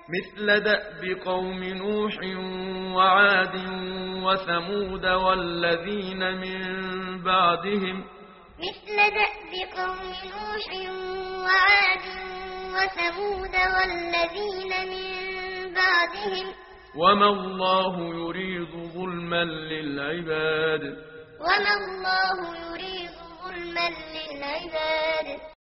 مثل دأب قوم نوح وعاد وثمود والذين من بعدهم مثل دأب قوم نوح وعاد وثمود والذين من بعدهم وما الله يريد ظلما للعباد وما الله يريد ظلما للعباد